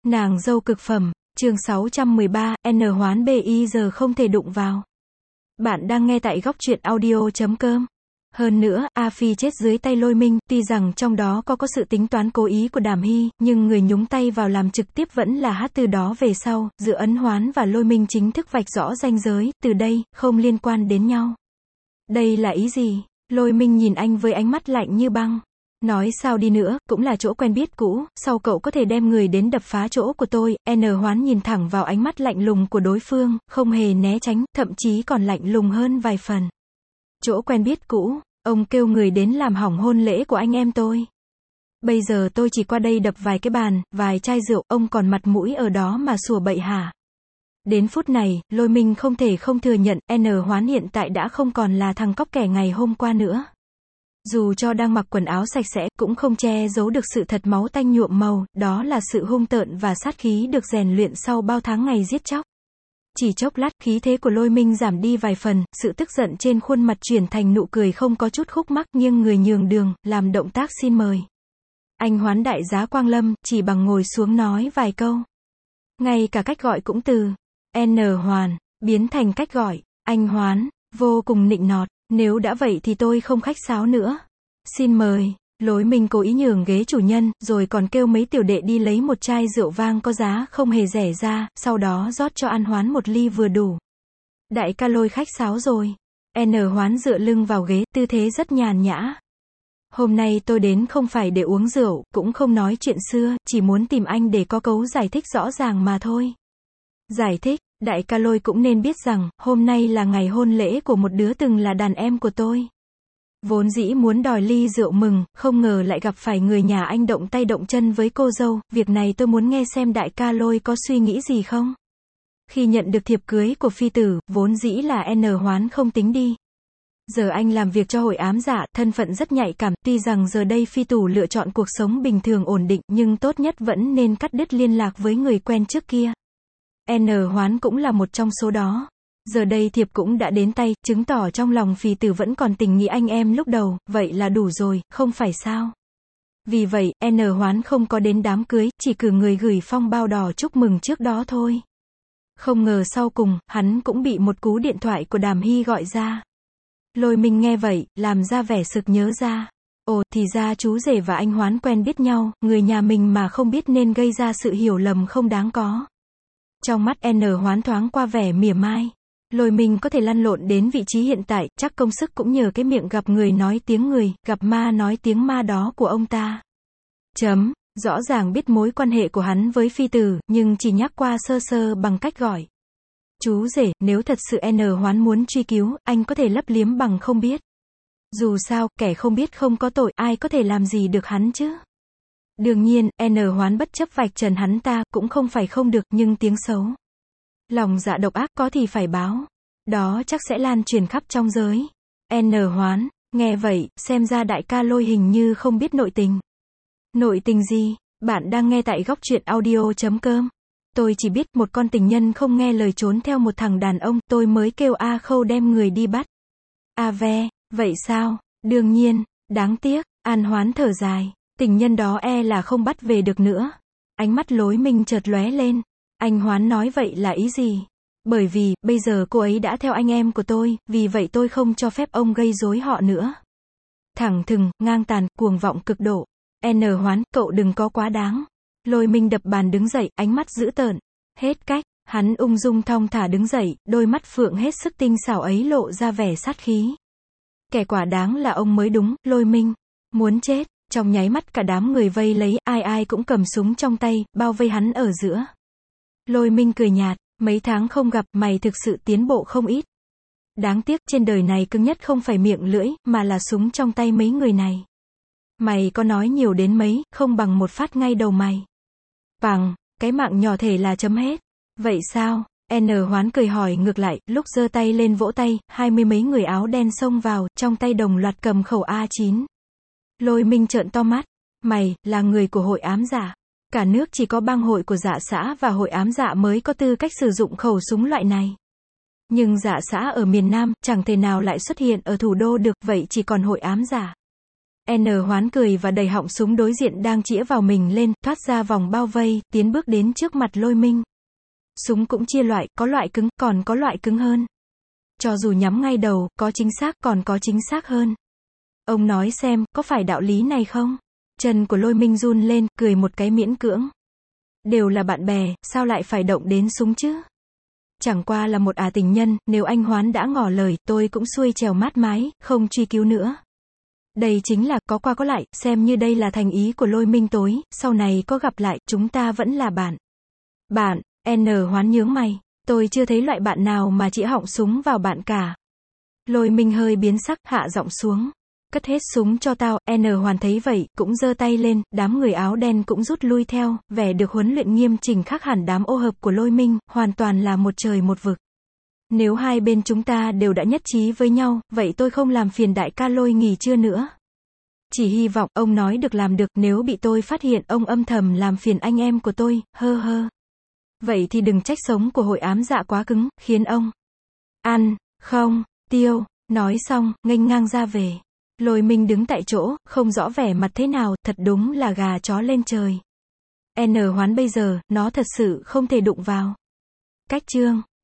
Nàng dâu cực phẩm, chương 613, N hoán BI giờ không thể đụng vào. Bạn đang nghe tại góc truyện audio.com. Hơn nữa, A Phi chết dưới tay Lôi Minh, tuy rằng trong đó có sự tính toán cố ý của Đàm Hy, nhưng người nhúng tay vào làm trực tiếp vẫn là Hát. Từ đó về sau, giữa Ấn Hoán và Lôi Minh chính thức vạch rõ ranh giới, từ đây, không liên quan đến nhau. Đây là ý gì? Lôi Minh nhìn anh với ánh mắt lạnh như băng. Nói sao đi nữa, cũng là chỗ quen biết cũ, sao cậu có thể đem người đến đập phá chỗ của tôi? N Hoán nhìn thẳng vào ánh mắt lạnh lùng của đối phương, không hề né tránh, thậm chí còn lạnh lùng hơn vài phần. Chỗ quen biết cũ, ông kêu người đến làm hỏng hôn lễ của anh em tôi. Bây giờ tôi chỉ qua đây đập vài cái bàn, vài chai rượu, ông còn mặt mũi ở đó mà sủa bậy hả? Đến phút này, Lôi Minh không thể không thừa nhận, N Hoán hiện tại đã không còn là thằng cóc kẻ ngày hôm qua nữa. Dù cho đang mặc quần áo sạch sẽ, cũng không che giấu được sự thật máu tanh nhuộm màu, đó là sự hung tợn và sát khí được rèn luyện sau bao tháng ngày giết chóc. Chỉ chốc lát, khí thế của Lôi Minh giảm đi vài phần, sự tức giận trên khuôn mặt chuyển thành nụ cười không có chút khúc mắc, nghiêng người nhường đường, làm động tác xin mời. Anh Hoán đại giá Quang Lâm, chỉ bằng ngồi xuống nói vài câu. Ngay cả cách gọi cũng từ N Hoán, biến thành cách gọi, anh Hoán, vô cùng nịnh nọt. Nếu đã vậy thì tôi không khách sáo nữa. Xin mời. Lôi Minh cố ý nhường ghế chủ nhân, rồi còn kêu mấy tiểu đệ đi lấy một chai rượu vang có giá không hề rẻ ra, sau đó rót cho An Hoán một ly vừa đủ. Đại ca Lôi khách sáo rồi. N Hoán dựa lưng vào ghế, tư thế rất nhàn nhã. Hôm nay tôi đến không phải để uống rượu, cũng không nói chuyện xưa, chỉ muốn tìm anh để có cấu giải thích rõ ràng mà thôi. Giải thích? Đại ca Lôi cũng nên biết rằng, hôm nay là ngày hôn lễ của một đứa từng là đàn em của tôi. Vốn dĩ muốn đòi ly rượu mừng, không ngờ lại gặp phải người nhà anh động tay động chân với cô dâu, việc này tôi muốn nghe xem đại ca Lôi có suy nghĩ gì không. Khi nhận được thiệp cưới của phi tử, vốn dĩ là N Hoán không tính đi. Giờ anh làm việc cho hội ám dạ, thân phận rất nhạy cảm, tuy rằng giờ đây phi tử lựa chọn cuộc sống bình thường ổn định, nhưng tốt nhất vẫn nên cắt đứt liên lạc với người quen trước kia. N Hoán cũng là một trong số đó. Giờ đây thiệp cũng đã đến tay, chứng tỏ trong lòng phi tử vẫn còn tình nghĩa anh em lúc đầu, vậy là đủ rồi, không phải sao? Vì vậy, N Hoán không có đến đám cưới, chỉ cử người gửi phong bao đỏ chúc mừng trước đó thôi. Không ngờ sau cùng, hắn cũng bị một cú điện thoại của Đàm Hy gọi ra. Lôi Minh nghe vậy, làm ra vẻ sực nhớ ra. Ồ, thì ra chú rể và anh Hoán quen biết nhau, người nhà mình mà không biết nên gây ra sự hiểu lầm không đáng có. Trong mắt N Hoán thoáng qua vẻ mỉa mai. Lôi Minh có thể lăn lộn đến vị trí hiện tại, chắc công sức cũng nhờ cái miệng gặp người nói tiếng người, gặp ma nói tiếng ma đó của ông ta. Rõ ràng biết mối quan hệ của hắn với phi tử, nhưng chỉ nhắc qua sơ sơ bằng cách gọi. Chú rể, nếu thật sự N Hoán muốn truy cứu, anh có thể lấp liếm bằng không biết. Dù sao, kẻ không biết không có tội, ai có thể làm gì được hắn chứ. Đương nhiên, N Hoán bất chấp vạch trần hắn ta, cũng không phải không được, nhưng tiếng xấu. Lòng dạ độc ác có thì phải báo. Đó chắc sẽ lan truyền khắp trong giới. N Hoán, nghe vậy, xem ra đại ca Lôi hình như không biết nội tình. Nội tình gì? Bạn đang nghe tại góc truyện audio.com. Tôi chỉ biết một con tình nhân không nghe lời trốn theo một thằng đàn ông, tôi mới kêu A Khâu đem người đi bắt. A Ve, vậy sao? Đương nhiên, đáng tiếc, An Hoán thở dài. Tình nhân đó là không bắt về được nữa. Ánh mắt Lôi Minh chợt lóe lên. Anh Hoán nói vậy là ý gì? Bởi vì, bây giờ cô ấy đã theo anh em của tôi, vì vậy tôi không cho phép ông gây rối họ nữa. Thẳng thừng, ngang tàn, cuồng vọng cực độ. N Hoán, cậu đừng có quá đáng. Lôi Minh đập bàn đứng dậy, ánh mắt dữ tợn. Hết cách, hắn ung dung thong thả đứng dậy, đôi mắt phượng hết sức tinh xảo ấy lộ ra vẻ sát khí. Kẻ quả đáng là ông mới đúng, Lôi Minh. Muốn chết. Trong nháy mắt cả đám người vây lấy, ai cũng cầm súng trong tay, bao vây hắn ở giữa. Lôi Minh cười nhạt, mấy tháng không gặp, mày thực sự tiến bộ không ít. Đáng tiếc, trên đời này cứng nhất không phải miệng lưỡi, mà là súng trong tay mấy người này. Mày có nói nhiều đến mấy, không bằng một phát ngay đầu mày. Bằng, cái mạng nhỏ thể là chấm hết. Vậy sao? N Hoán cười hỏi ngược lại, lúc giơ tay lên vỗ tay, 20 mấy người áo đen xông vào, trong tay đồng loạt cầm khẩu A9. Lôi Minh trợn to mắt. Mày, là người của hội ám dạ. Cả nước chỉ có bang hội của dạ xã và hội ám dạ mới có tư cách sử dụng khẩu súng loại này. Nhưng dạ xã ở miền Nam, chẳng thể nào lại xuất hiện ở thủ đô được, vậy chỉ còn hội ám dạ. N Hoán cười và đẩy họng súng đối diện đang chĩa vào mình lên, thoát ra vòng bao vây, tiến bước đến trước mặt Lôi Minh. Súng cũng chia loại, có loại cứng, còn có loại cứng hơn. Cho dù nhắm ngay đầu, có chính xác, còn có chính xác hơn. Ông nói xem, có phải đạo lý này không? Chân của Lôi Minh run lên, cười một cái miễn cưỡng. Đều là bạn bè, sao lại phải động đến súng chứ? Chẳng qua là một tình nhân, nếu anh Hoán đã ngỏ lời, tôi cũng xuôi chèo mát mái, không truy cứu nữa. Đây chính là, có qua có lại, xem như đây là thành ý của Lôi Minh tối, sau này có gặp lại, chúng ta vẫn là bạn. Bạn, N Hoán nhướng mày, tôi chưa thấy loại bạn nào mà chĩa họng súng vào bạn cả. Lôi Minh hơi biến sắc, hạ giọng xuống. Cất hết súng cho tao. N Hoán thấy vậy, cũng giơ tay lên, đám người áo đen cũng rút lui theo, vẻ được huấn luyện nghiêm chỉnh khác hẳn đám ô hợp của Lôi Minh, hoàn toàn là một trời một vực. Nếu hai bên chúng ta đều đã nhất trí với nhau, vậy tôi không làm phiền đại ca Lôi nghỉ trưa nữa. Chỉ hy vọng, ông nói được làm được, nếu bị tôi phát hiện ông âm thầm làm phiền anh em của tôi, hơ hơ. Vậy thì đừng trách sống của hội ám dạ quá cứng, khiến ông ăn, không, tiêu. Nói xong, nghênh ngang ra về. Lôi Minh đứng tại chỗ, không rõ vẻ mặt thế nào, thật đúng là gà chó lên trời. N Hoán bây giờ, nó thật sự không thể đụng vào. Cách chương